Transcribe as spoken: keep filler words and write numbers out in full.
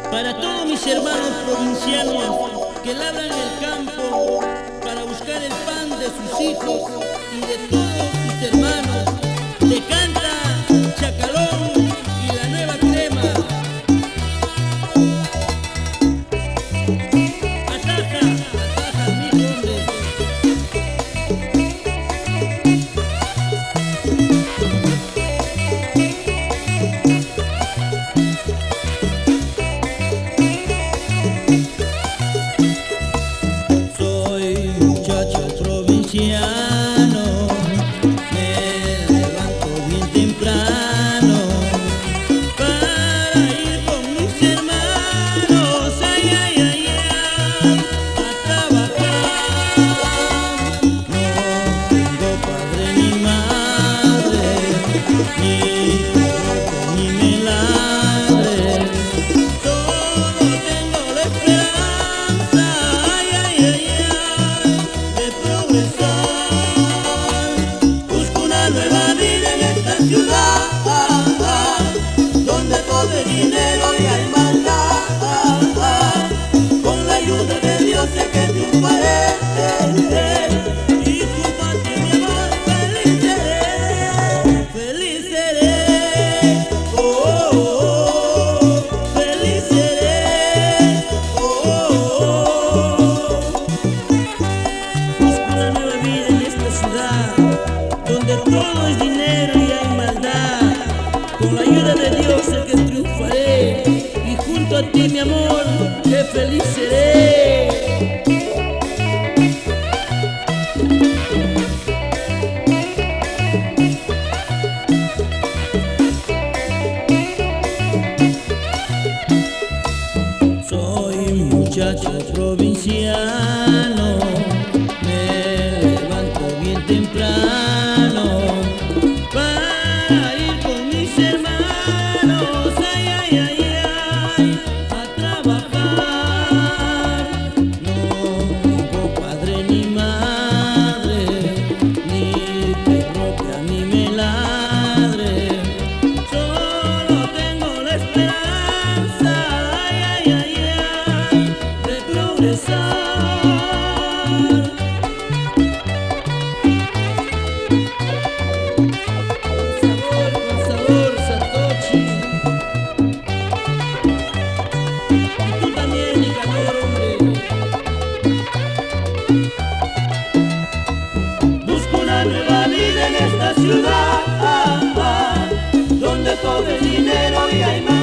Para todos mis hermanos provincianos que labran el campo para buscar el pan de sus hijos y de todos sus hermanos, te canta Chacalón y la Nueva Crema. Ataja, ataja, mi hombre. Provinciano, me levanto bien temprano para ir con mis hermanos, ay, ay, ay, ay, a trabajar. No tengo padre ni madre, ni perro ni me ladre, solo tengo la esperanza, ay, ay, ay, ay, de progresar. Busco una nueva vida en esta ciudad, donde todo es dinero y hay maldad. Con la ayuda de Dios sé que triunfaré, y junto a ti, mi amor, feliz seré, feliz seré, oh, oh, oh, feliz seré, oh, oh, oh. Busco una nueva vida en esta ciudad, donde todo es dinero y hay maldad. Con la ayuda de Dios sé que triunfaré, y junto a ti, mi amor, qué feliz seré. Soy un muchacho provinciano, me levanto bien temprano para ir con mis hermanos, ay, ay, ay, ay, a trabajar. No tengo padre ni madre, ni perro que a mí me ladre, solo tengo la esperanza, ay, ay, ay, ay, de progresar. Nueva vida en esta ciudad, donde todo es dinero y hay más.